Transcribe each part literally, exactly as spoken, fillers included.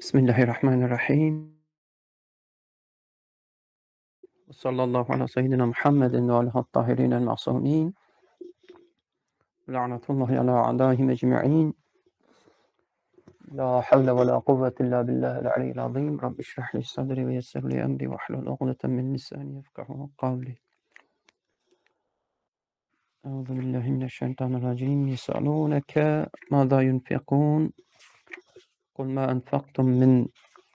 Bismillahirrahmanirrahim. Ve sallallahu ala seyyidina Muhammedin ve alihi tahirinel ma'sumin. La'natullahi ala a'daihim ecma'in. La havle ve la kuvvete illa billahil aliyyil azim. Rabbi şrah li sadri ve yessir li emri ve hlul ukdeten min lisani yefkahu kavli. Euzu billahi mineşşeytanirracim. Yes'alûneke mâzâ yunfikûn. Kul mâ enfaktum min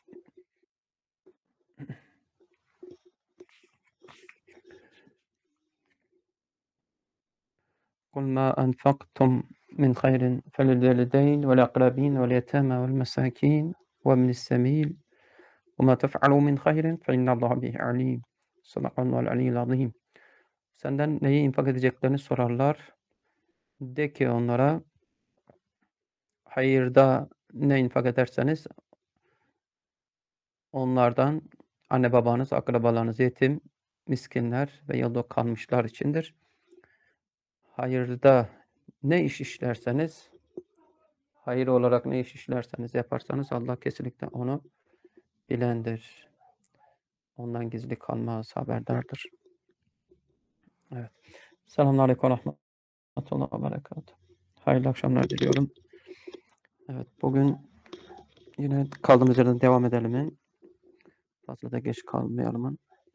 قل ما أنفقتم من خير فللوالدين والأقربين واليتامى والمساكين وابن السبيل وما تفعلوا من خير فإن الله به عليم. Sadakallahu aliyyil azim. Senden neyi infak edeceklerini sorarlar. De ki onlara, hayırda ne infak ederseniz onlardan anne babanız, akrabalarınız, yetim, miskinler ve yolda kalmışlar içindir. Hayırda ne iş işlerseniz, hayır olarak ne iş işlerseniz yaparsanız Allah kesinlikle onu bilendir. Ondan gizli kalmaz, haberdardır. Evet. Selamünaleyküm ve rahmetullahi ve berekatuhu. Hayırlı akşamlar diliyorum. Evet, bugün yine kaldığımız yerden devam edelim. Fazla da geç kalmayalım.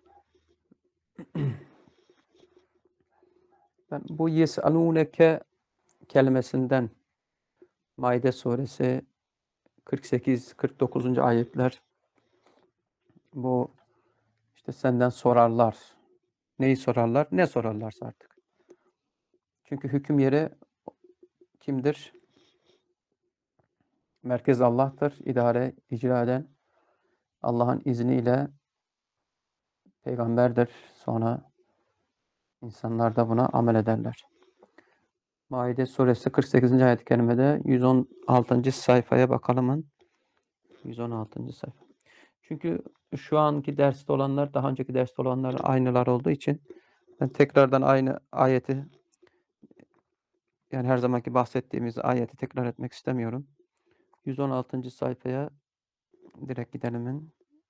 Ben bu yes'alûneke kelimesinden Maide suresi kırk sekiz kırk dokuzuncu ayetler, bu işte senden sorarlar. Neyi sorarlar? Ne sorarlarsa artık. Çünkü hüküm yeri kimdir? Merkez Allah'tır. İdare, icra eden Allah'ın izniyle peygamberdir. Sonra insanlar da buna amel ederler. Maide suresi kırk sekizinci ayet-i kerimede yüz on altıncı sayfaya bakalım. yüz on altıncı sayfa. Çünkü şu anki derste olanlar daha önceki derste olanlar aynılar olduğu için ben tekrardan aynı ayeti, yani her zamanki bahsettiğimiz ayeti tekrar etmek istemiyorum. yüz on altıncı sayfaya direkt gidelim.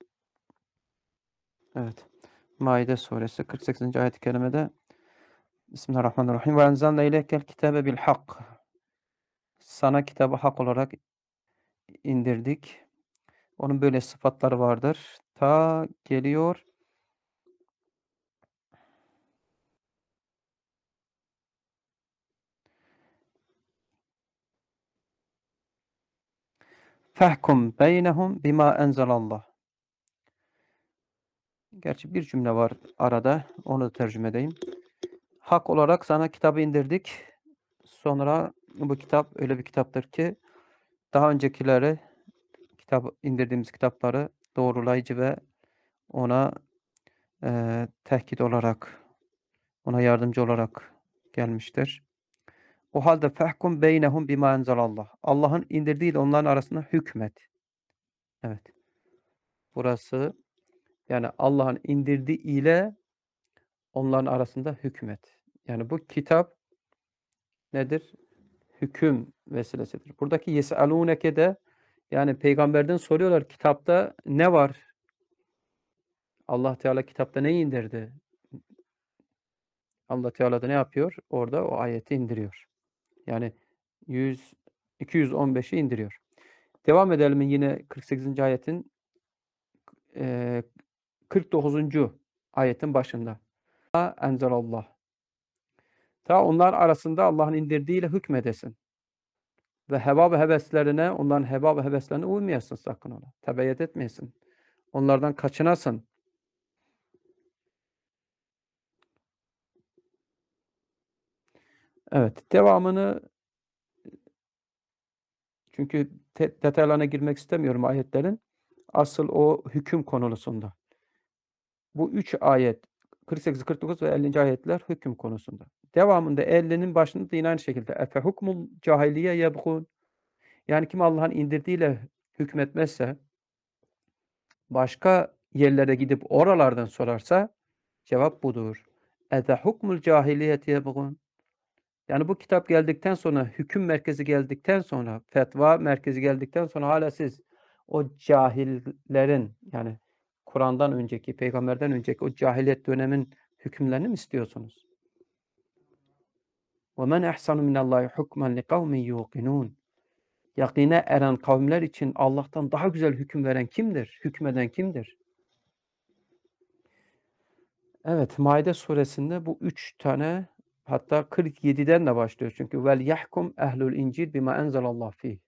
Evet. Maide suresi kırk sekizinci ayet-i kerimede Bismillahirrahmanirrahim. Ve enzalne ileykel kitabe bil hak. Sana kitabı hak olarak indirdik. Onun böyle sıfatları vardır. Ta geliyor. Fehkum beynehum bima enzelallah. Gerçi bir cümle var arada. Onu da tercüme edeyim. Hak olarak sana kitabı indirdik. Sonra bu kitap öyle bir kitaptır ki daha öncekileri, kitap indirdiğimiz kitapları doğrulayıcı ve ona e, tehkit olarak, ona yardımcı olarak gelmiştir. O halde fehkum beynehum bima enzelallah. Allah'ın indirdiğiyle onların arasında hükmet. Evet. Burası, yani Allah'ın indirdiği ile onların arasında hükmet. Yani bu kitap nedir? Hüküm vesilesidir. Buradaki yes'alûneke de, yani peygamberden soruyorlar, kitapta ne var? Allah Teala kitapta ne indirdi? Allah Teala da ne yapıyor? Orada o ayeti indiriyor. Yani yüz iki yüz on beşi indiriyor. Devam edelim yine kırk sekizinci ayetin e, kırk dokuzuncu ayetin başında. Enzelallah. Ta onlar arasında Allah'ın indirdiğiyle hükmedesin. Ve heva ve heveslerine, onların heva ve heveslerine uymayasın sakın ola. Tebeyyet etmeyesin. Onlardan kaçınasın. Evet, devamını, çünkü te- detaylarına girmek istemiyorum ayetlerin. Asıl o hüküm konulusunda. Bu üç ayet, kırk sekiz, kırk dokuz ve ellinci ayetler hüküm konusunda. Devamında ellinin başında da yine aynı şekilde efe hukmul cahiliye yebğun. Yani kim Allah'ın indirdiğiyle hükmetmezse, başka yerlere gidip oralardan sorarsa cevap budur. Efe hukmul cahiliyeti yebğun. Yani bu kitap geldikten sonra, hüküm merkezi geldikten sonra, fetva merkezi geldikten sonra hala siz o cahillerin, yani Kur'an'dan önceki, peygamberden önceki o cahiliyet dönemin hükümlerini mi istiyorsunuz? وَمَنْ اَحْسَنُ مِنَ اللّٰهِ حُكْمًا لِقَوْمٍ يُوقِنُونَ Yakine eren kavimler için Allah'tan daha güzel hüküm veren kimdir? Hükmeden kimdir? Evet, Maide suresinde bu üç tane, hatta kırk yediden de başlıyor. Çünkü vel yahkum ehlul incil bima enzelallah fih.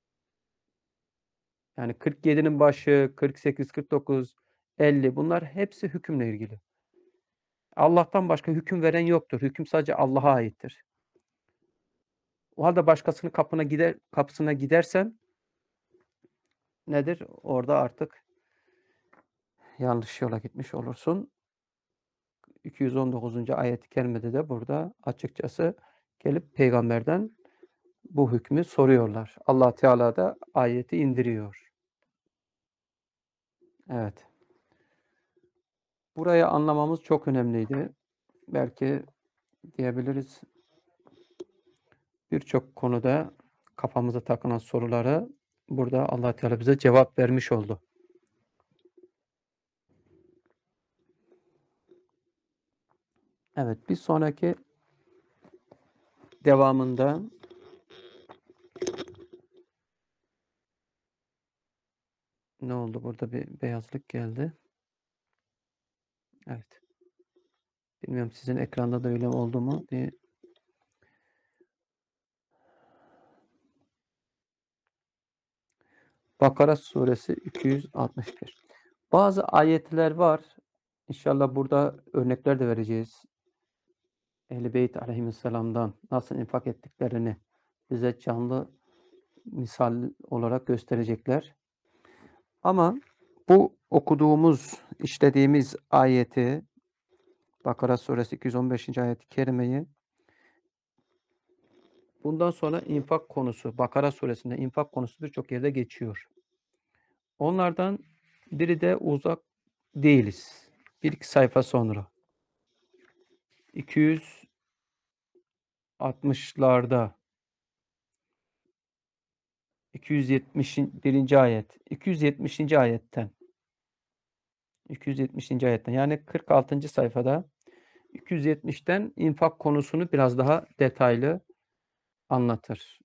Yani kırk yedinin başı, kırk sekiz, kırk dokuz, elli, bunlar hepsi hükümle ilgili. Allah'tan başka hüküm veren yoktur. Hüküm sadece Allah'a aittir. O halde başkasının kapına gider, kapısına gidersen nedir? Orada artık yanlış yola gitmiş olursun. iki yüz on dokuzuncu ayet-i kerimede de burada açıkçası gelip peygamberden bu hükmü soruyorlar. Allah Teala da ayeti indiriyor. Evet. Burayı anlamamız çok önemliydi. Belki diyebiliriz, birçok konuda kafamıza takılan soruları burada Allah Teala bize cevap vermiş oldu. Evet, bir sonraki devamında ne oldu? Burada bir beyazlık geldi. Evet. Bilmiyorum sizin ekranda da öyle oldu mu? Bir Bakara suresi iki yüz altmış bir. Bazı ayetler var. İnşallah burada örnekler de vereceğiz. Ehl-i Beyt aleyhisselam'dan nasıl infak ettiklerini bize canlı misal olarak gösterecekler. Ama bu okuduğumuz, işlediğimiz ayeti, Bakara suresi iki yüz on beşinci ayet-i kerimeyi, bundan sonra infak konusu, Bakara suresinde infak konusu birçok yerde geçiyor. Onlardan biri de uzak değiliz. Bir iki sayfa sonra. iki yüz altmışlarda iki yüz yetmiş birinci ayet. iki yüz yetmişinci ayetten. iki yüz yetmişinci ayetten. Yani kırk altıncı sayfada iki yüz yetmişten infak konusunu biraz daha detaylı anlatır.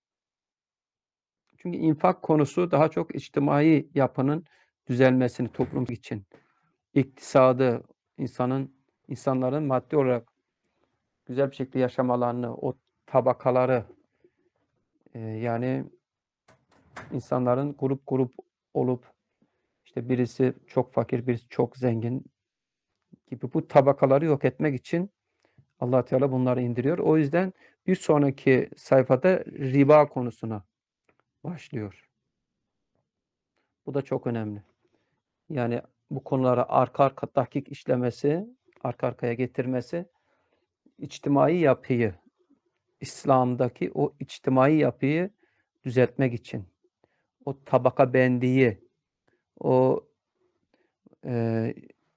Çünkü infak konusu daha çok içtimai yapının düzelmesini toplum için, iktisadı, insanın insanların maddi olarak güzel bir şekilde yaşamalarını, o tabakaları, e, yani insanların grup grup olup işte birisi çok fakir, birisi çok zengin gibi bu tabakaları yok etmek için Allah Teala bunları indiriyor. O yüzden bir sonraki sayfada riba konusuna başlıyor. Bu da çok önemli. Yani bu konulara arka arka dakik işlemesi, arka arkaya getirmesi, içtimai yapıyı, İslam'daki o içtimai yapıyı düzeltmek için, o tabaka bendiği, o e,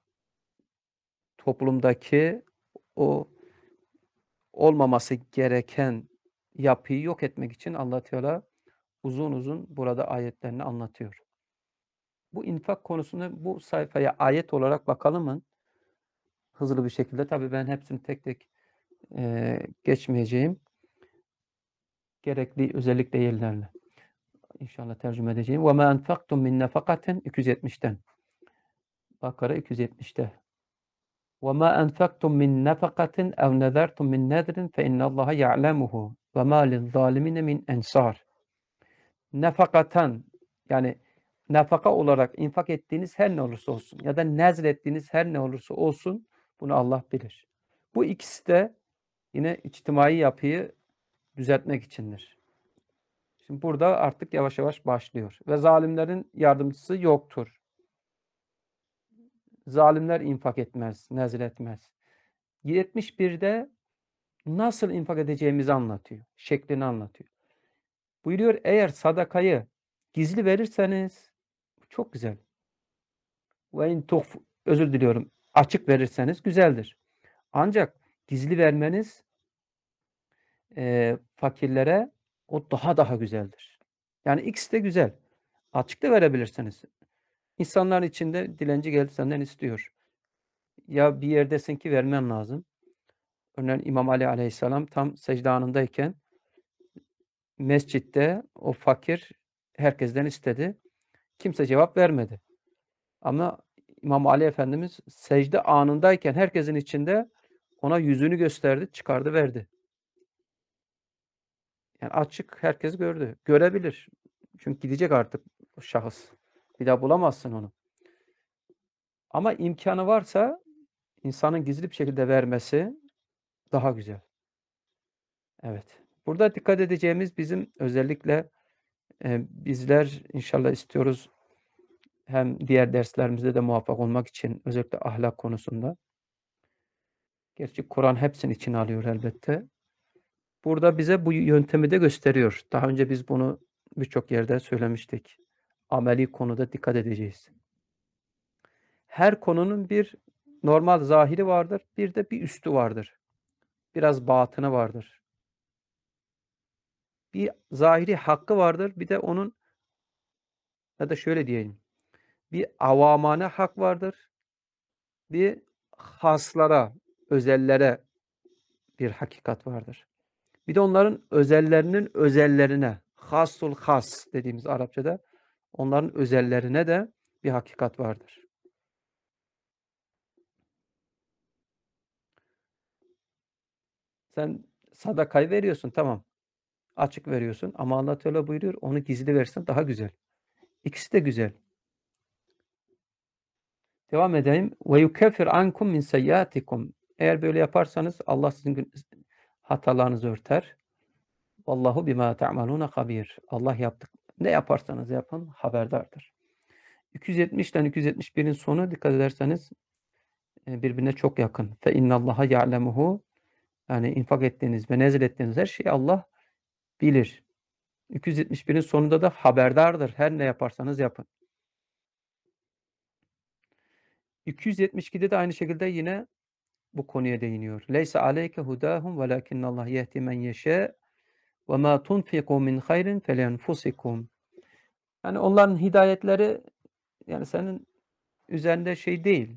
toplumdaki o olmaması gereken yapıyı yok etmek için Allah Teala uzun uzun burada ayetlerini anlatıyor. Bu infak konusunu bu sayfaya ayet olarak bakalım mı? Hızlı bir şekilde. Tabii ben hepsini tek tek e, geçmeyeceğim. Gerekli özellikle yerlerle. İnşallah tercüme edeceğim. وَمَا أَنْفَقْتُمْ مِنْ نَفَقَةٍ iki yüz yetmişten. Bakara iki yüz yetmişte. وَمَا أَنْفَقْتُمْ مِنْ نَفَقَةٍ اَوْ نَذَرْتُمْ مِنْ نَذْرٍ فَاِنَّ اللّٰهَ يَعْلَمُهُ وَمَا لِلظَّالِمِينَ مِنْ اَنْصَارٍ. Nefakaten, yani nafaka olarak infak ettiğiniz her ne olursa olsun ya da nezr ettiğiniz her ne olursa olsun bunu Allah bilir. Bu ikisi de yine içtimai yapıyı düzeltmek içindir. Şimdi burada artık yavaş yavaş başlıyor. Ve zalimlerin yardımcısı yoktur. Zalimler infak etmez, nezr etmez. yetmiş birde nasıl infak edeceğimizi anlatıyor. Şeklini anlatıyor. Buyuruyor, eğer sadakayı gizli verirseniz çok güzel. Ve in tuhf, özür diliyorum, açık verirseniz güzeldir. Ancak gizli vermeniz e, fakirlere o daha daha güzeldir. Yani ikisi de güzel. Açık da verebilirsiniz. İnsanların içinde dilenci geldi senden istiyor. Ya bir yerdesin ki vermen lazım. Örneğin İmam Ali Aleyhisselam tam secde anındayken mescitte o fakir herkesten istedi. Kimse cevap vermedi. Ama İmam Ali Efendimiz secde anındayken herkesin içinde ona yüzünü gösterdi, çıkardı, verdi. Yani açık herkes gördü. Görebilir. Çünkü gidecek artık o şahıs. Bir daha bulamazsın onu. Ama imkanı varsa insanın gizli bir şekilde vermesi daha güzel. Evet. Burada dikkat edeceğimiz bizim özellikle e, bizler inşallah istiyoruz hem diğer derslerimizde de muvaffak olmak için özellikle ahlak konusunda. Gerçi Kur'an hepsini içine alıyor elbette. Burada bize bu yöntemi de gösteriyor. Daha önce biz bunu birçok yerde söylemiştik. Ameli konuda dikkat edeceğiz. Her konunun bir normal zahiri vardır, bir de bir üstü vardır. Biraz batını vardır. Bir zahiri hakkı vardır, bir de onun ya da şöyle diyeyim. Bir avamane hak vardır, bir haslara, özellere bir hakikat vardır. Bir de onların özellerinin özellerine, hassul has dediğimiz Arapçada, onların özellerine de bir hakikat vardır. Sen sadakayı veriyorsun, tamam. Açık veriyorsun ama Allah Teala buyuruyor, onu gizli versen daha güzel. İkisi de güzel. Devam edeyim. Ve yukeffir ankum min seyyiatikum. Eğer böyle yaparsanız Allah sizin hatalarınızı örter. Vallahu bima ta'maluna habir. Allah yaptık. Ne yaparsanız yapın haberdardır. iki yüz yetmiş ile iki yüz yetmiş birin sonu dikkat ederseniz birbirine çok yakın. Fe innallaha ya'lemuhu. Yani infak ettiğiniz ve nezil ettiğiniz her şeyi Allah bilir. iki yüz yetmiş birin sonunda da haberdardır. Her ne yaparsanız yapın. iki yüz yetmiş ikide de aynı şekilde yine bu konuya değiniyor. Leysa aleyke hudahum velakinnallah yehdi men yeşâ ve ma tunfiqu min hayrin felenfusikum. Yani onların hidayetleri yani senin üzerinde şey değil.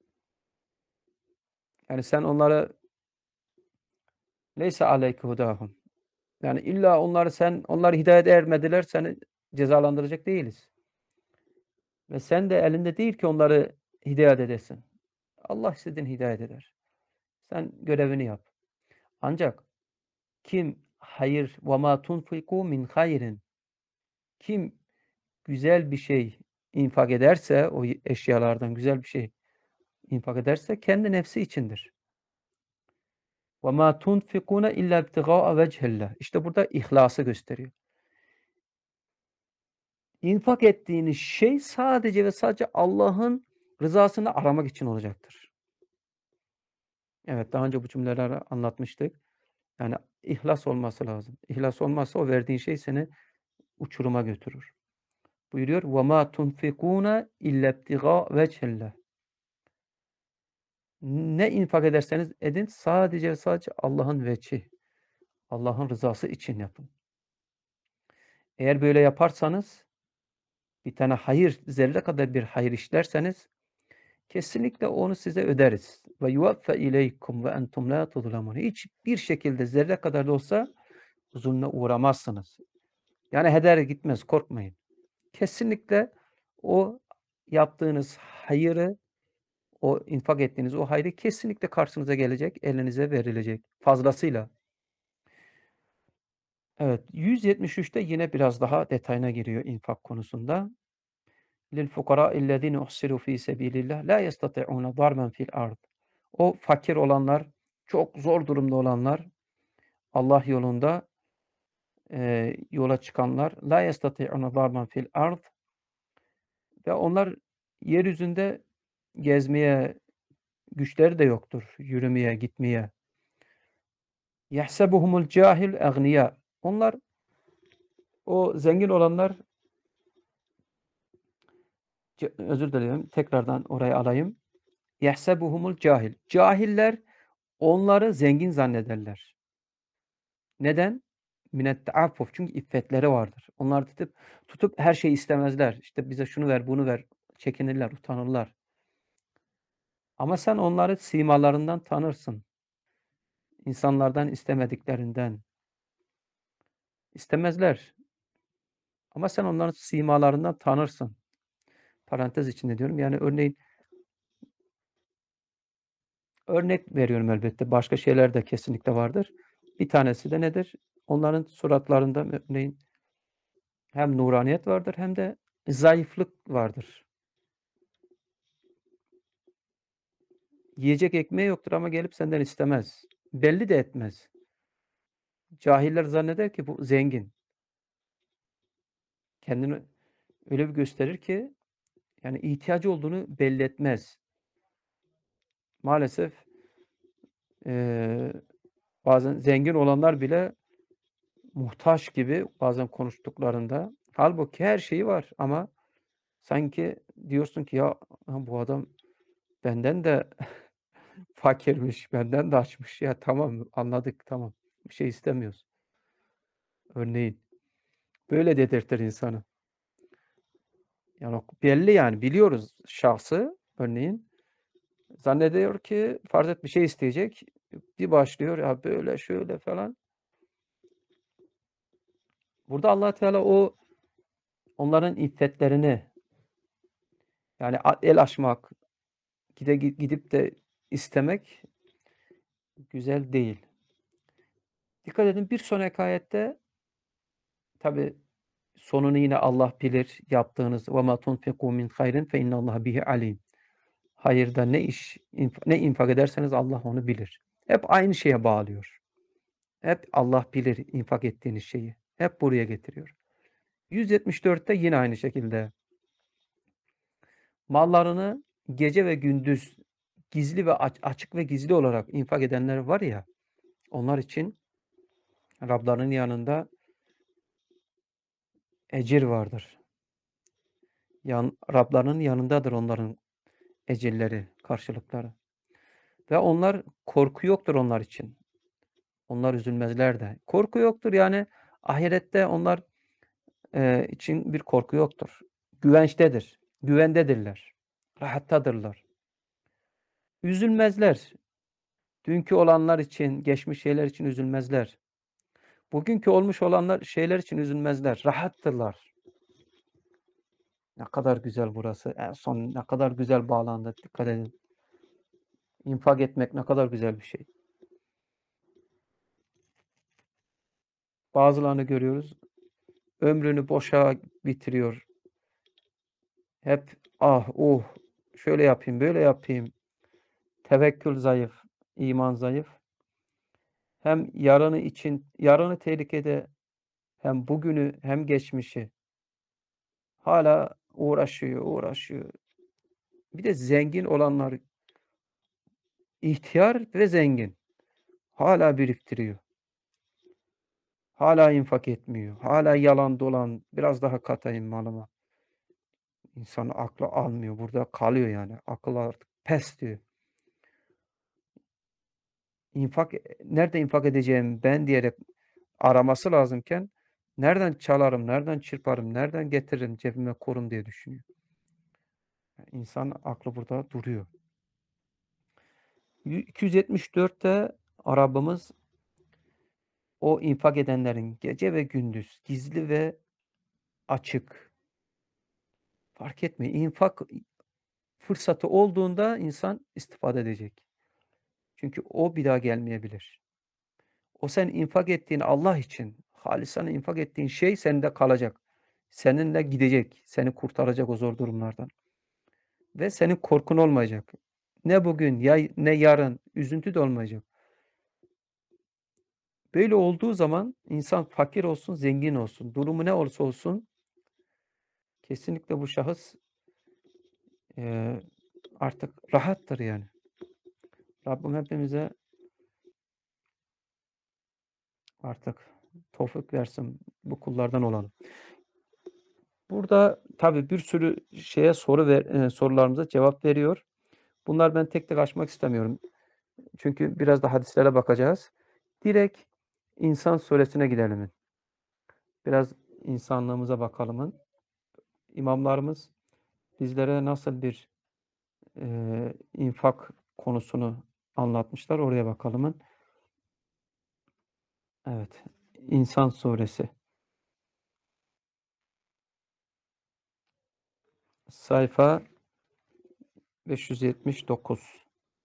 Yani sen onlara leysa aleyke hudahum. Yani illa onları sen onları hidayet ermediler seni cezalandıracak değiliz. Ve sen de elinde değil ki onları hidayet edesin. Allah istediğini hidayet eder. Sen görevini yap. Ancak kim hayır ve ma tunfiku min hayrin kim güzel bir şey infak ederse o eşyalardan güzel bir şey infak ederse kendi nefsi içindir. Ve ma tunfikuna illa ibtigaa vechillah. İşte burada ihlası gösteriyor. İnfak ettiğiniz şey sadece ve sadece Allah'ın rızasını aramak için olacaktır. Evet, daha önce bu cümleleri anlatmıştık. Yani ihlas olması lazım. İhlas olmazsa o verdiğin şey seni uçuruma götürür. Buyuruyor وَمَا تُنْفِقُونَ اِلَّا ابْتِغَاءَ وَجْهِ. Ne infak ederseniz edin sadece ve sadece Allah'ın veçhi, Allah'ın rızası için yapın. Eğer böyle yaparsanız bir tane hayır, zerre kadar bir hayır işlerseniz kesinlikle onu size öderiz. Ve yuvaffe ileykum ve entum la tuzlamun. Hiçbir şekilde zerre kadar da olsa zulme uğramazsınız. Yani heder gitmez, korkmayın. Kesinlikle o yaptığınız hayırı, o infak ettiğiniz o hayrı kesinlikle karşınıza gelecek, elinize verilecek fazlasıyla. Evet, yüz yetmiş üçte yine biraz daha detayına giriyor infak konusunda. Lil fukara'illezine uhsiru fi sebilillah la yestati'une darben fil ard. O fakir olanlar, çok zor durumda olanlar, Allah yolunda e, yola çıkanlar la yestati'une darben fil ard ve onlar yeryüzünde gezmeye güçleri de yoktur, yürümeye, gitmeye. Yahsebuhumul cahil agniya. Onlar o zengin olanlar özür dilerim tekrardan oraya alayım. Yahsebuhumul cahil. Cahiller onları zengin zannederler. Neden? minetteaffuf çünkü iffetleri vardır. Onlar tutup tutup her şeyi istemezler. İşte bize şunu ver, bunu ver. Çekinirler, utanırlar. Ama sen onları simalarından tanırsın. İnsanlardan istemediklerinden. İstemezler. Ama sen onların simalarından tanırsın. Parantez içinde diyorum. Yani örneğin örnek veriyorum elbette. Başka şeyler de kesinlikle vardır. Bir tanesi de nedir? Onların suratlarında örneğin hem nuraniyet vardır hem de zayıflık vardır. Yiyecek ekmeği yoktur ama gelip senden istemez. Belli de etmez. Cahiller zanneder ki bu zengin. Kendini öyle bir gösterir ki yani ihtiyacı olduğunu belli etmez. Maalesef eee, bazen zengin olanlar bile muhtaç gibi bazen konuştuklarında. Halbuki her şeyi var ama sanki diyorsun ki ya bu adam benden de fakirmiş, benden de açmış. Ya tamam anladık tamam. Bir şey istemiyoruz. Örneğin. Böyle dedirtir insanı. Yani belli yani biliyoruz şahsı örneğin. Zannediyor ki farz et bir şey isteyecek. Bir başlıyor ya böyle şöyle falan. Burada Allah Teala o onların iffetlerini yani el açmak, gide gidip de istemek güzel değil. Dikkat edin bir sonraki ayette tabi sonunu yine Allah bilir yaptığınız ve ma tunfiku min hayrin fe innallaha bihi alim. Hayırda ne iş ne infak ederseniz Allah onu bilir. Hep aynı şeye bağlıyor. Hep Allah bilir infak ettiğiniz şeyi. Hep buraya getiriyor. yüz yetmiş dörtte yine aynı şekilde. Mallarını gece ve gündüz gizli ve açık ve gizli olarak infak edenler var ya, onlar için Rablarının yanında ecir vardır. Yan, Rablarının yanındadır onların ecirleri, karşılıkları. Ve onlar korku yoktur onlar için. Onlar üzülmezler de. Korku yoktur yani ahirette onlar e, için bir korku yoktur. Güvençtedir. Güvendedirler. Rahattadırlar. Üzülmezler. Dünkü olanlar için, geçmiş şeyler için üzülmezler. Bugünkü olmuş olanlar şeyler için üzülmezler. Rahattırlar. Ne kadar güzel burası. En son ne kadar güzel bağlandı. Dikkat edin. İnfak etmek ne kadar güzel bir şey. Bazılarını görüyoruz. Ömrünü boşa bitiriyor. Hep ah uh şöyle yapayım böyle yapayım. Tevekkül zayıf. İman zayıf. Hem yarını için yarını tehlikede hem bugünü hem geçmişi hala uğraşıyor, uğraşıyor. Bir de zengin olanlar ihtiyar ve zengin. Hala biriktiriyor. Hala infak etmiyor. Hala yalan dolan. Biraz daha katayım malıma. İnsanın aklı almıyor. Burada kalıyor yani. Akıl artık pes diyor. İnfak nerede infak edeceğim ben diyerek araması lazımken nereden çalarım, nereden çırparım, nereden getiririm, cebime korum diye düşünüyor. Yani insan aklı burada duruyor. iki yüz yetmiş dörtte Rabbimiz o infak edenlerin gece ve gündüz, gizli ve açık fark etmiyor. İnfak fırsatı olduğunda insan istifade edecek. Çünkü o bir daha gelmeyebilir. O sen infak ettiğin Allah için, halisane infak ettiğin şey sende kalacak. Seninle gidecek, seni kurtaracak o zor durumlardan. Ve senin korkun olmayacak. Ne bugün, ya, ne yarın, üzüntü de olmayacak. Böyle olduğu zaman insan fakir olsun, zengin olsun, durumu ne olursa olsun kesinlikle bu şahıs e, artık rahattır yani. Rabbim hepimize artık tevfik versin bu kullardan olalım. Burada tabii bir sürü şeye soru ver, e, sorularımıza cevap veriyor. Bunlar ben tek tek açmak istemiyorum. Çünkü biraz da hadislere bakacağız. Direkt İnsan suresine gidelim. Biraz insanlığımıza bakalımın. İmamlarımız bizlere nasıl bir e, infak konusunu anlatmışlar. Oraya bakalımın. Evet. İnsan suresi. Sayfa beş yüz yetmiş dokuz.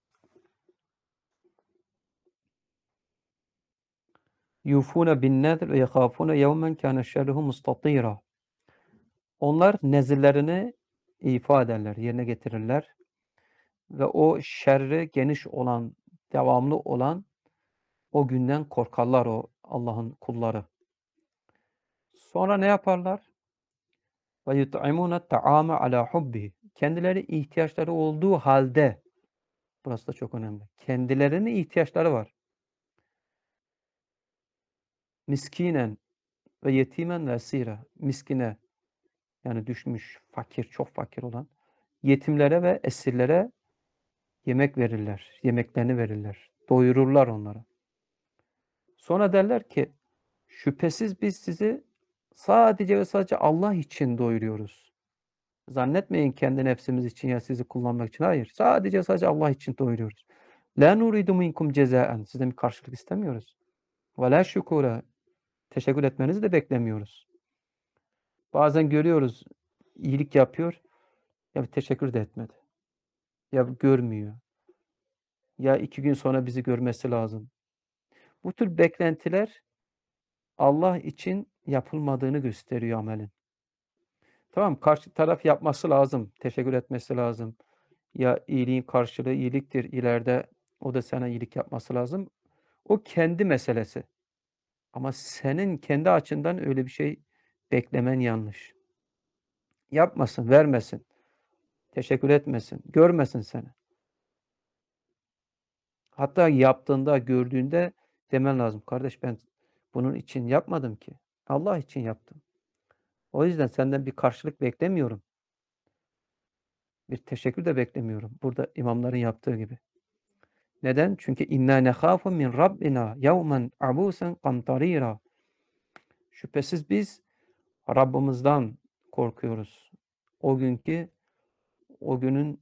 Yufune bin nedr ve yehafune yevmen kâne şerruhu mustatîrâ. Onlar nezirlerini ifa ederler, yerine getirirler. Ve o şerri geniş olan, devamlı olan o günden korkarlar o Allah'ın kulları. Sonra ne yaparlar? Ve yut'imûne ta'âme alâ hubbihi. Kendileri ihtiyaçları olduğu halde, burası da çok önemli. Kendilerinin ihtiyaçları var. Miskinen ve yetimen ve esîra. Miskine, yani düşmüş, fakir, çok fakir olan yetimlere ve esirlere yemek verirler. Yemeklerini verirler. Doyururlar onları. Sonra derler ki şüphesiz biz sizi sadece ve sadece Allah için doyuruyoruz. Zannetmeyin kendi nefsimiz için ya sizi kullanmak için. Hayır. Sadece sadece Allah için doyuruyoruz. La nuridu minkum cezaen. Sizden bir karşılık istemiyoruz. Ve la şükura. Teşekkür etmenizi de beklemiyoruz. Bazen görüyoruz iyilik yapıyor. Ya bir teşekkür de etmedi. Ya görmüyor. Ya iki gün sonra bizi görmesi lazım. Bu tür beklentiler Allah için yapılmadığını gösteriyor amelin. Tamam, karşı taraf yapması lazım. Teşekkür etmesi lazım. Ya iyiliğin karşılığı iyiliktir. İleride o da sana iyilik yapması lazım. O kendi meselesi. Ama senin kendi açından öyle bir şey beklemen yanlış. Yapmasın, vermesin. Teşekkür etmesin. Görmesin seni. Hatta yaptığında, gördüğünde demen lazım. Kardeş ben bunun için yapmadım ki. Allah için yaptım. O yüzden senden bir karşılık beklemiyorum. Bir teşekkür de beklemiyorum. Burada imamların yaptığı gibi. Neden? Çünkü inna nekhafu min rabbina yevmen abusen kamtarira. Şüphesiz biz Rabbimizden korkuyoruz. O günkü, o günün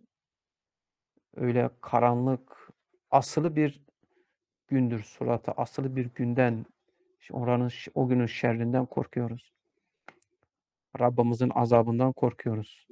öyle karanlık, asılı bir gündür suratı, asılı bir günden, oranın, o günün şerrinden korkuyoruz. Rabbimizin azabından korkuyoruz.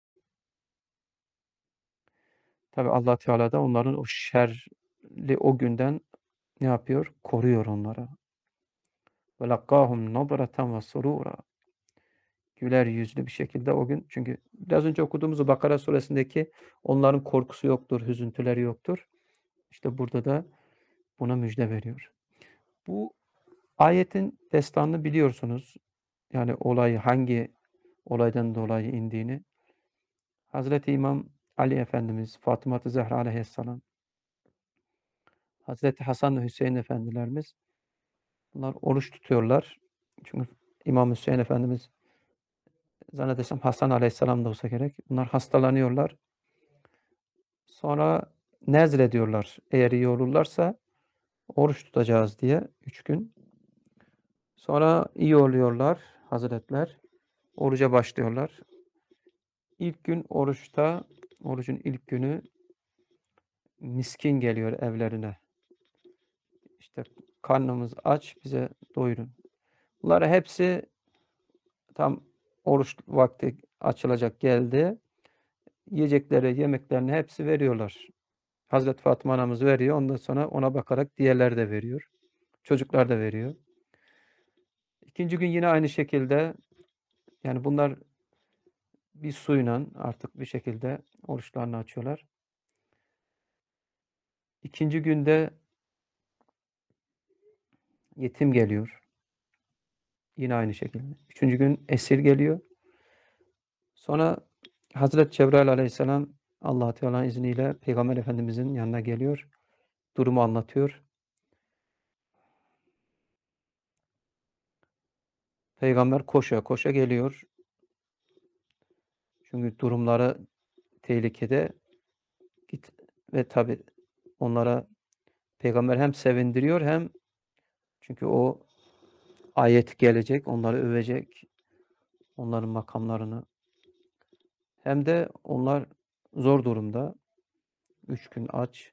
Tabi Allah Teala da onların o şerli o günden ne yapıyor? Koruyor onları. Ve lakkâhum nadraten ve surûra. Güler yüzlü bir şekilde o gün. Çünkü biraz önce okuduğumuz Bakara suresindeki onların korkusu yoktur, hüzüntüleri yoktur. İşte burada da buna müjde veriyor. Bu ayetin destanını biliyorsunuz. Yani olayı hangi olaydan dolayı indiğini. Hazreti İmam Ali Efendimiz, Fatıma-ı Zehra Aleyhisselam, Hazreti Hasan ve Hüseyin Efendilerimiz bunlar oruç tutuyorlar. Çünkü İmam Hüseyin Efendimiz zannedersem Hasan Aleyhisselam da olsa gerek. Bunlar hastalanıyorlar. Sonra nezlediyorlar. Eğer iyi olurlarsa oruç tutacağız diye üç gün. Sonra iyi oluyorlar Hazretler. Oruca başlıyorlar. İlk gün oruçta, orucun ilk günü miskin geliyor evlerine. İşte karnımız aç, bize doyurun. Bunlar hepsi tam oruç vakti açılacak geldi. Yiyecekleri, yemeklerini hepsi veriyorlar. Hazreti Fatıma anamız veriyor. Ondan sonra ona bakarak diğerleri de veriyor. Çocuklar da veriyor. İkinci gün yine aynı şekilde, yani bunlar bir suyla artık bir şekilde oruçlarını açıyorlar. İkinci günde yetim geliyor. Yine aynı şekilde. Üçüncü gün esir geliyor. Sonra Hazreti Cebrail Aleyhisselam Allah Teala'nın izniyle Peygamber Efendimizin yanına geliyor. Durumu anlatıyor. Peygamber koşa koşa geliyor. Çünkü durumları tehlikede. Git ve tabi onlara Peygamber hem sevindiriyor hem çünkü o ayet gelecek, onları övecek, onların makamlarını. Hem de onlar zor durumda. Üç gün aç.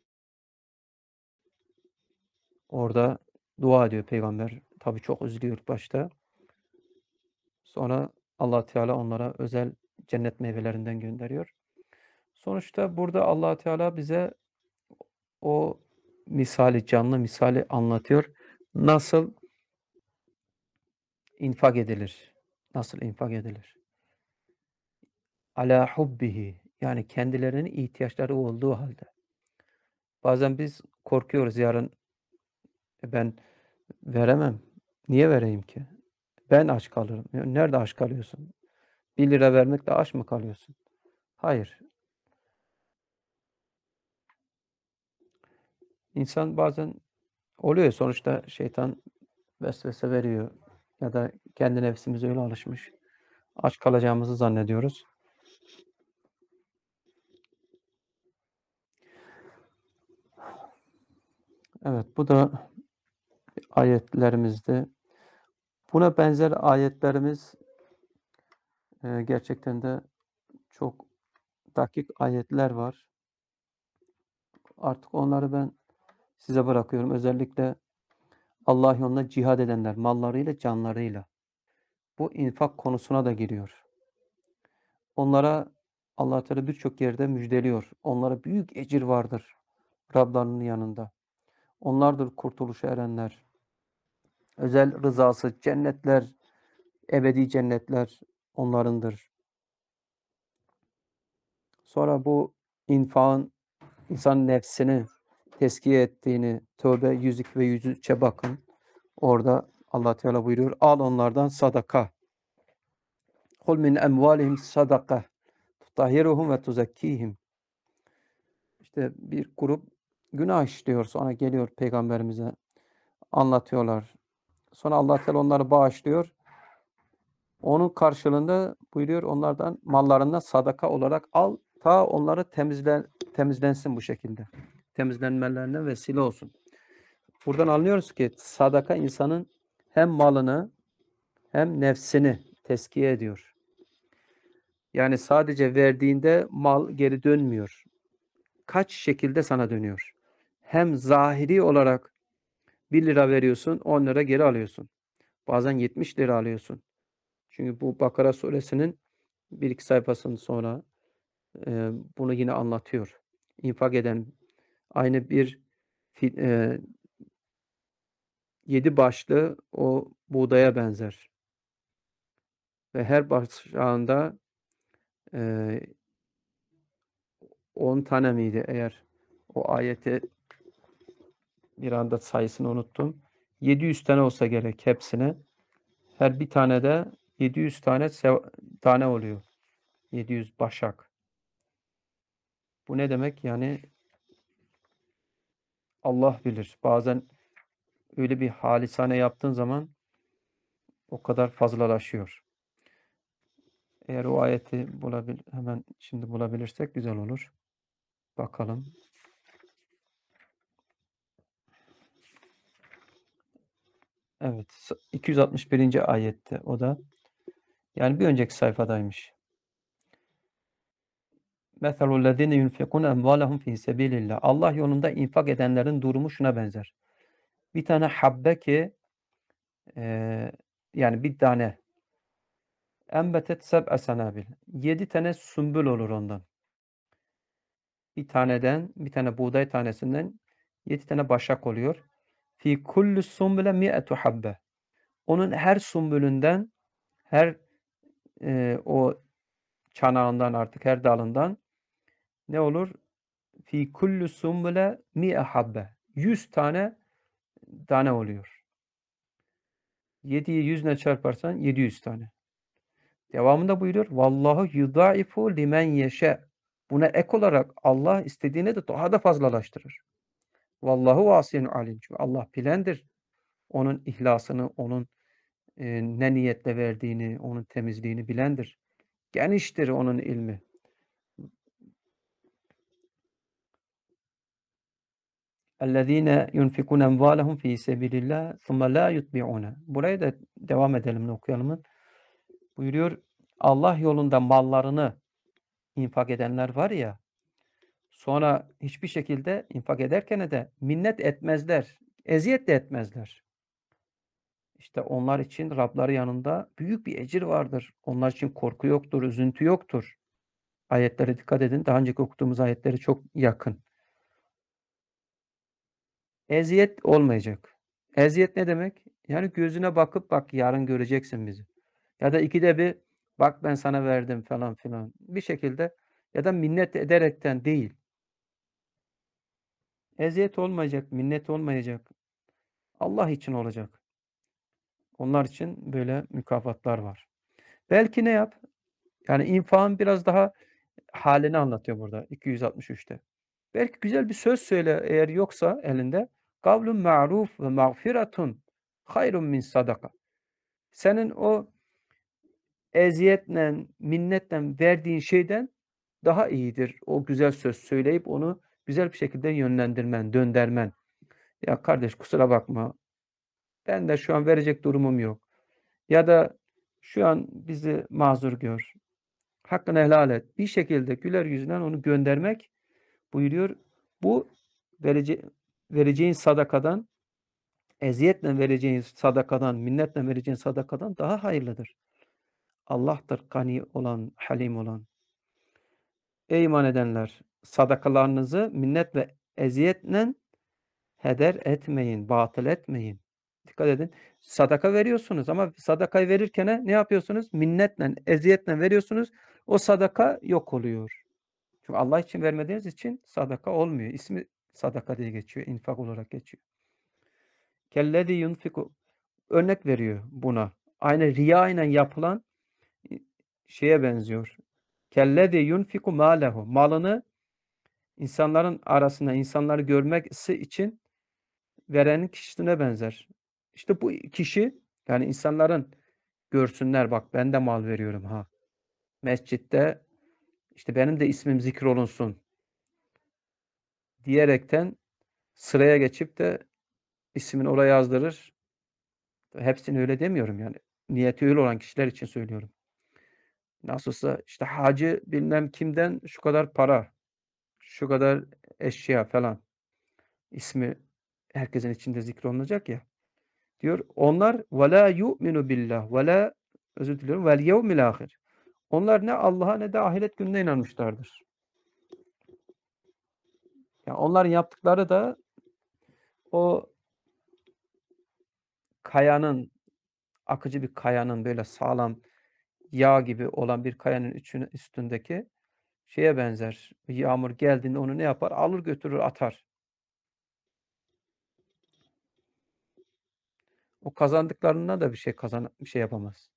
Orada dua ediyor peygamber. Tabii çok üzülüyor başta. Sonra Allah Teala onlara özel cennet meyvelerinden gönderiyor. Sonuçta burada Allah Teala bize o misali, canlı misali anlatıyor. Nasıl infak edilir? Nasıl infak edilir? Ala hubbihi, yani kendilerinin ihtiyaçları olduğu halde. Bazen biz korkuyoruz, yarın "E, ben veremem. Niye vereyim ki? Ben aç kalırım. Ya nerede aç kalıyorsun? bir lira vermekle aç mı kalıyorsun? Hayır. İnsan bazen oluyor, sonuçta şeytan vesvese veriyor ya da kendi nefsimiz öyle alışmış. Aç kalacağımızı zannediyoruz. Evet, bu da ayetlerimizde. Buna benzer ayetlerimiz e, gerçekten de çok dakik ayetler var. Artık onları ben size bırakıyorum. Özellikle Allah yolunda cihad edenler, mallarıyla, canlarıyla. Bu infak konusuna da giriyor. Onlara Allah Teala birçok yerde müjdeliyor. Onlara büyük ecir vardır Rablarının yanında. Onlardır kurtuluşa erenler. Özel rızası, cennetler, ebedi cennetler onlarındır. Sonra bu infakın insan nefsini teskiye ettiğini, Tövbe yüz iki ve yüz üçe bakın. Orada Allah Teala buyuruyor, al onlardan sadaka. Kul min emvalihim sadaka tutahhiruhum ve tuzakkihim. İşte bir grup günah işliyor, sonra geliyor peygamberimize anlatıyorlar. Sonra Allah Teala onları bağışlıyor. Onun karşılığında buyuruyor, onlardan mallarından sadaka olarak al, ta onları temizlen, temizlensin bu şekilde. Temizlenmelerine vesile olsun. Buradan anlıyoruz ki sadaka insanın hem malını hem nefsini teskiye ediyor. Yani sadece verdiğinde mal geri dönmüyor. Kaç şekilde sana dönüyor. Hem zahiri olarak bir lira veriyorsun, on lira geri alıyorsun. Bazen yetmiş lira alıyorsun. Çünkü bu Bakara suresinin bir iki sayfasının sonra e, bunu yine anlatıyor. İnfak eden aynı bir e, yedi başlı o buğdaya benzer. Ve her başağında e, on tane miydi eğer o ayeti bir anda sayısını unuttum. yedi yüz tane olsa gerek hepsine. Her bir tane de yedi yüz tane tane oluyor. yedi yüz başak. Bu ne demek? Yani Allah bilir. Bazen öyle bir halisane yaptığın zaman o kadar fazlalaşıyor. Eğer o ayeti bulabil hemen şimdi bulabilirsek güzel olur. Bakalım. Evet. iki yüz altmış birinci ayette o da. Yani bir önceki sayfadaymış. Meselü'llezine yunfikun emvalahum fi sebilillah. Allah yolunda infak edenlerin durumu şuna benzer. Bir tane habbe ki e, yani bir tane enbetet seb'e senabil. Yedi tane sümbül olur ondan. Bir taneden, bir tane buğday tanesinden yedi tane başak oluyor. Fi kulli sumbule mi'etu habbe. Onun her sumbülünden, her e, o çanağından artık her dalından ne olur? Fi kulli sumbule mi'e habbe. yüz tane tane oluyor. yediyi yüz ile çarparsan yedi yüz tane. Devamında buyuruyor. Vallahu yudaifu limen yeşe. Buna ek olarak Allah istediğine de daha da fazlalaştırır. Vallahu vasiyun alim. Çünkü Allah bilendir. Onun ihlasını, onun e, ne niyetle verdiğini, onun temizliğini bilendir. Geniştir onun ilmi. اَلَّذ۪ينَ يُنْفِقُونَ اَمْوَالَهُمْ ف۪ي سَب۪يلِ اللّٰهِ ثُمَّ لَا يُتْبِعُونَ. Burayı da devam edelim okuyalım. Buyuruyor, Allah yolunda mallarını infak edenler var ya, sonra hiçbir şekilde infak ederken de minnet etmezler, eziyet de etmezler. İşte onlar için Rabları yanında büyük bir ecir vardır. Onlar için korku yoktur, üzüntü yoktur. Ayetlere dikkat edin. Daha önceki okuduğumuz ayetlere çok yakın. Eziyet olmayacak. Eziyet ne demek? Yani gözüne bakıp bak yarın göreceksin bizi. Ya da ikide bir bak ben sana verdim falan filan. Bir şekilde ya da minnet ederekten değil. Eziyet olmayacak, minnet olmayacak. Allah için olacak. Onlar için böyle mükafatlar var. Belki ne yap? Yani infakın biraz daha halini anlatıyor burada iki yüz altmış üçte. Belki güzel bir söz söyle eğer yoksa elinde. Kavlun ma'ruf ve mağfiretun hayrun min sadaka. Senin o eziyetle, minnetle verdiğin şeyden daha iyidir. O güzel söz söyleyip onu güzel bir şekilde yönlendirmen, döndürmen. Ya kardeş kusura bakma. Ben de şu an verecek durumum yok. Ya da şu an bizi mazur gör. Hakkını helal et. Bir şekilde güler yüzünden onu göndermek buyuruyor. Bu verece vereceğin sadakadan, eziyetle vereceğin sadakadan, minnetle vereceğin sadakadan daha hayırlıdır. Allah'tır gani olan, halim olan. Ey iman edenler! Sadakalarınızı minnet ve eziyetle heder etmeyin, batıl etmeyin. Dikkat edin. Sadaka veriyorsunuz ama sadakayı verirken ne yapıyorsunuz? Minnetle, eziyetle veriyorsunuz. O sadaka yok oluyor. Çünkü Allah için vermediğiniz için sadaka olmuyor. İsmi sadaka diye geçiyor, infak olarak geçiyor. Kellezî yunfiku örnek veriyor buna. Aynı riya ile yapılan şeye benziyor. Kellezî yunfiku mâlehu malını insanların arasında insanları görmesi için verenin kişisine benzer. İşte bu kişi yani insanların görsünler bak ben de mal veriyorum ha. Mescitte işte benim de ismim zikrolunsun diyerekten sıraya geçip de ismini oraya yazdırır. Hepsini öyle demiyorum yani. Niyeti öyle olan kişiler için söylüyorum. Nasılsa işte hacı bilmem kimden şu kadar para, şu kadar eşya falan. İsmi herkesin içinde zikrolunacak ya. Diyor onlar ve la yu'minu billah ve la özür diliyorum vel yevmil ahir. Onlar ne Allah'a ne de ahiret gününe inanmışlardır. Yani onların yaptıkları da o kayanın, akıcı bir kayanın böyle sağlam yağ gibi olan bir kayanın üstündeki şeye benzer. Yağmur geldiğinde onu ne yapar? Alır götürür atar. O kazandıklarından da bir şey kazan bir şey yapamaz.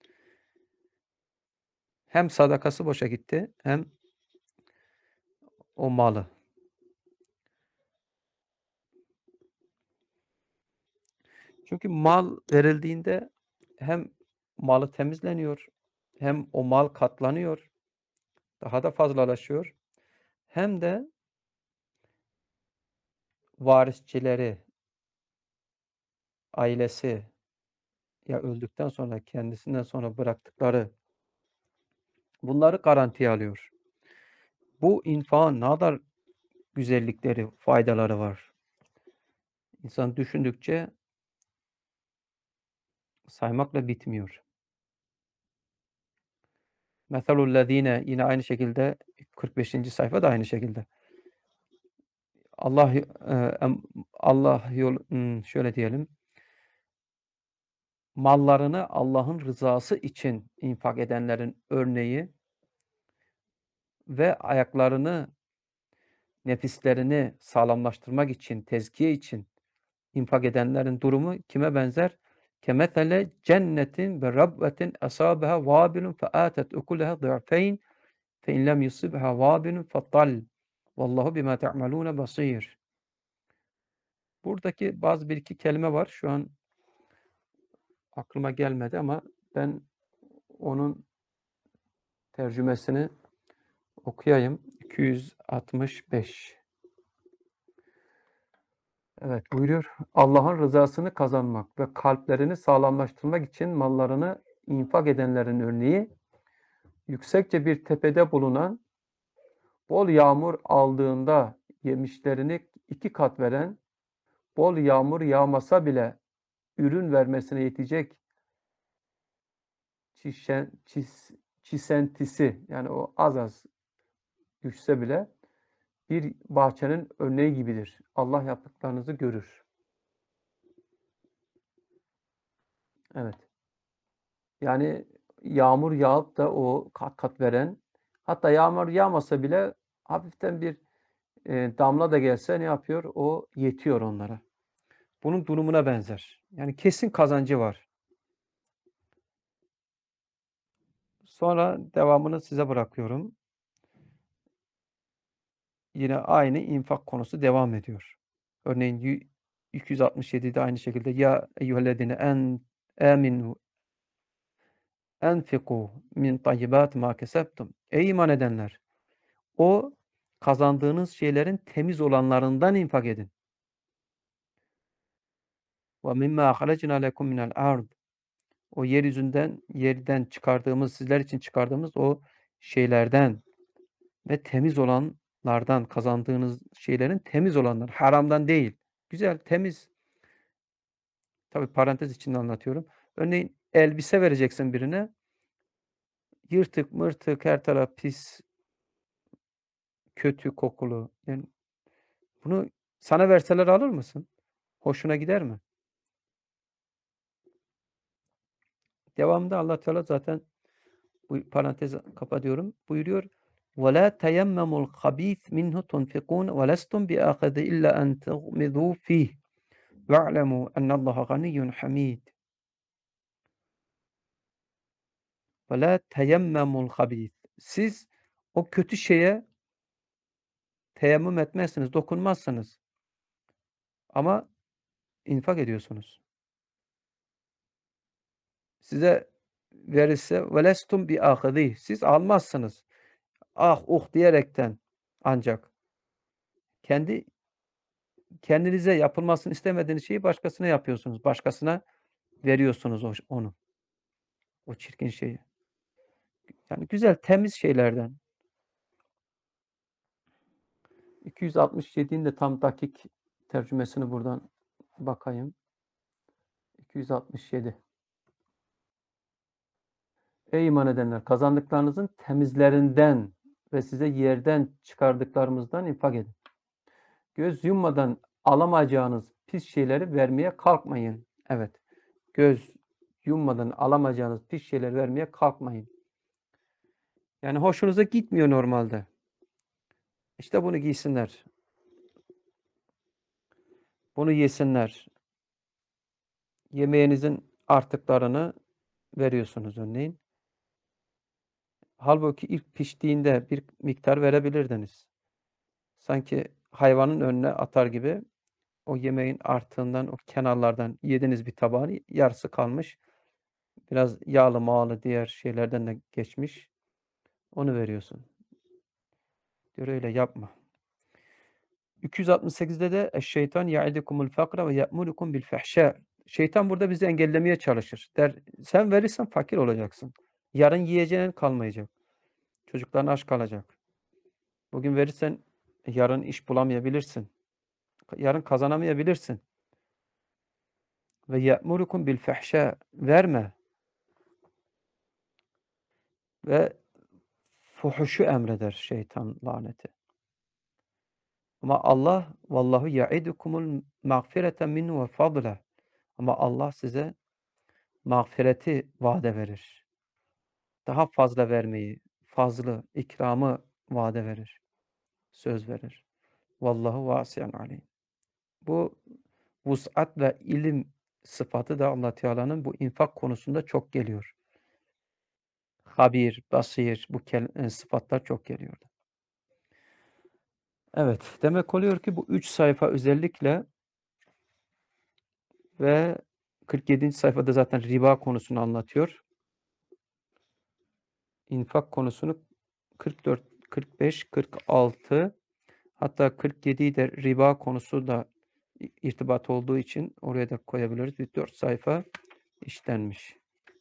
Hem sadakası boşa gitti hem o malı. Çünkü mal verildiğinde hem malı temizleniyor, hem o mal katlanıyor, daha da fazlalaşıyor. Hem de varisçileri, ailesi ya öldükten sonra kendisinden sonra bıraktıkları bunları garantiye alıyor. Bu infakın ne kadar güzellikleri, faydaları var. İnsan düşündükçe saymakla bitmiyor. Meselu'llezîne yine aynı şekilde kırk beşinci sayfa da aynı şekilde. Allah eee, Allah yol ımm, şöyle diyelim. Mallarını Allah'ın rızası için infak edenlerin örneği ve ayaklarını, nefislerini sağlamlaştırmak için, tezkiye için infak edenlerin durumu kime benzer? Kemesele cennetin ve rabbetin asâbeha vâbilun feâtet ukûleha dı'feyn fe in lem yusibha vâbilun fetal. Vallahu bima te'malûne basîr. Buradaki bazı bir iki kelime var. Şu an aklıma gelmedi ama ben onun tercümesini okuyayım. iki yüz altmış beş. Evet, buyuruyor. Allah'ın rızasını kazanmak ve kalplerini sağlamlaştırmak için mallarını infak edenlerin örneği, yüksekçe bir tepede bulunan, bol yağmur aldığında yemişlerini iki kat veren, bol yağmur yağmasa bile ürün vermesine yetecek çişen, çis, çisentisi, yani o az az düşse bile bir bahçenin örneği gibidir. Allah yaptıklarınızı görür. Evet. Yani yağmur yağıp da o kat kat veren, hatta yağmur yağmasa bile hafiften bir e, damla da gelse ne yapıyor? O yetiyor onlara. Bunun durumuna benzer. Yani kesin kazancı var. Sonra devamını size bırakıyorum. Yine aynı infak konusu devam ediyor. Örneğin iki yüz altmış yedi'de aynı şekilde ya eyyühellezine en aminu enfiku min tayyibat ma kesebtum. Ey iman edenler! O kazandığınız şeylerin temiz olanlarından infak edin. Ve mimma ahracna lekum minel ard. O yeryüzünden, yerden çıkardığımız, sizler için çıkardığımız o şeylerden ve temiz olanlardan kazandığınız şeylerin temiz olanlar, haramdan değil. Güzel, temiz. Tabii parantez içinde anlatıyorum. Örneğin elbise vereceksin birine. Yırtık mırtık, her taraf pis, kötü kokulu. Yani bunu sana verseler alır mısın? Hoşuna gider mi? Devamında Allah Teala zaten bu parantezi kapatıyorum. Buyuruyor. وَلَا تَيَمَّمُوا الْخَب۪يثِ مِنْهُ تُنْفِقُونَ وَلَسْتُمْ بِآخِذِ إِلَّا أَنْ تُغْمِضُوا ف۪يهِ وَاعْلَمُوا أَنَّ اللّٰهَ غَنِيٌّ حَم۪يدٌ. وَلَا تَيَمَّمُوا الْخَب۪يثِ. Siz o kötü şeye teyemmüm etmezsiniz, dokunmazsınız. Ama infak ediyorsunuz. Size verirse وَلَسْتُمْ بِآخِذِهِ. Siz almazsınız. Ah uh diyerekten ancak. Kendi kendinize yapılmasını istemediğiniz şeyi başkasına yapıyorsunuz. Başkasına veriyorsunuz o, onu. O çirkin şeyi. Yani güzel, temiz şeylerden. iki yüz altmış yedi'nin de tam dakik tercümesini buradan bakayım. iki yüz altmış yedi. Ey iman edenler! Kazandıklarınızın temizlerinden ve size yerden çıkardıklarımızdan infak edin. Göz yummadan alamayacağınız pis şeyleri vermeye kalkmayın. Evet. Göz yummadan alamayacağınız pis şeyleri vermeye kalkmayın. Yani hoşunuza gitmiyor normalde. İşte bunu giysinler. Bunu yesinler. Yemeğinizin artıklarını veriyorsunuz örneğin. Halbuki ilk piştiğinde bir miktar verebilirdiniz. Sanki hayvanın önüne atar gibi o yemeğin artığından, o kenarlardan yediniz bir tabağın yarısı kalmış. Biraz yağlı mağlı diğer şeylerden de geçmiş. Onu veriyorsun. Diyor öyle yapma. iki yüz altmış sekiz'de de eşşeytan ya'idukumul fakra ve ya'murukum bil fahşâ. Şeytan burada bizi engellemeye çalışır. Der, sen verirsen fakir olacaksın. Yarın yiyeceğin kalmayacak. Çocukların aç kalacak. Bugün verirsen yarın iş bulamayabilirsin. Yarın kazanamayabilirsin. Ve ya'murukum bil fahşâ. Verme. Ve fuhuşu emreder şeytan laneti. Ama Allah vallahu ya'idukumul mağfireten minhu ve fadla. Ama Allah size mağfireti vade verir. Daha fazla vermeyi, fazlı, ikramı vade verir. Söz verir. Vallahu vasi'an alim. Bu vus'at ve ilim sıfatı da Allah Teala'nın bu infak konusunda çok geliyor. Habir, basir bu sıfatlar çok geliyordu. Evet, demek oluyor ki bu üç sayfa özellikle ve kırk yedinci sayfada zaten riba konusunu anlatıyor. İnfak konusunu kırk dört, kırk beş, kırk altı hatta kırk yedi'yi de riba konusu da i irtibat olduğu için oraya da koyabiliriz. Bir dört sayfa işlenmiş.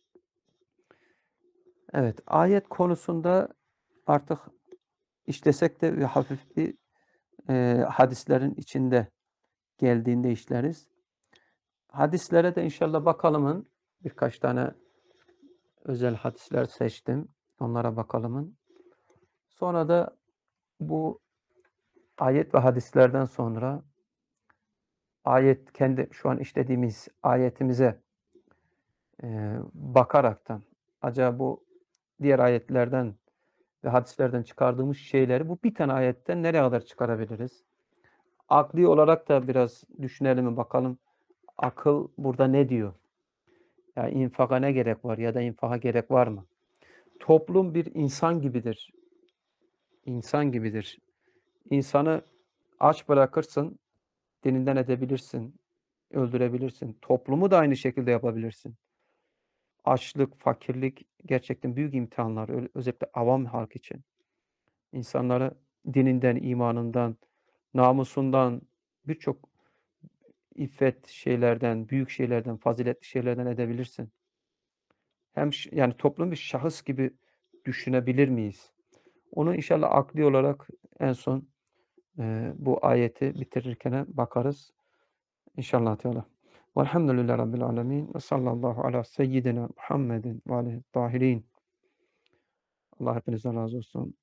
Evet, ayet konusunda artık işlesek de bir hafif bir, eee, hadislerin içinde geldiğinde işleriz. Hadislere de inşallah bakalımın. Birkaç tane özel hadisler seçtim. Onlara bakalımın. Sonra da bu ayet ve hadislerden sonra ayet kendi şu an işlediğimiz ayetimize eee, bakaraktan acaba bu diğer ayetlerden ve hadislerden çıkardığımız şeyleri bu bir tane ayetten nereye kadar çıkarabiliriz? Akli olarak da biraz düşünelim mi bakalım. Akıl burada ne diyor? Ya infaka ne gerek var ya da infaka gerek var mı? Toplum bir insan gibidir. İnsan gibidir. İnsanı aç bırakırsın, dininden edebilirsin, öldürebilirsin. Toplumu da aynı şekilde yapabilirsin. Açlık, fakirlik gerçekten büyük imtihanlar. Ö özellikle avam halk için. İnsanları dininden, imanından, namusundan, birçok iffet şeylerden, büyük şeylerden, faziletli şeylerden edebilirsin. Hem ş yani toplum bir şahıs gibi düşünebilir miyiz? Onu inşallah akli olarak en son, eee, bu ayeti bitirirkene bakarız inşallah Teala. Velhamdülillahi Rabbil alemin ve sallallahu ala seyyidina Muhammedin ve alihi tahirin. Allah hepinizden razı olsun.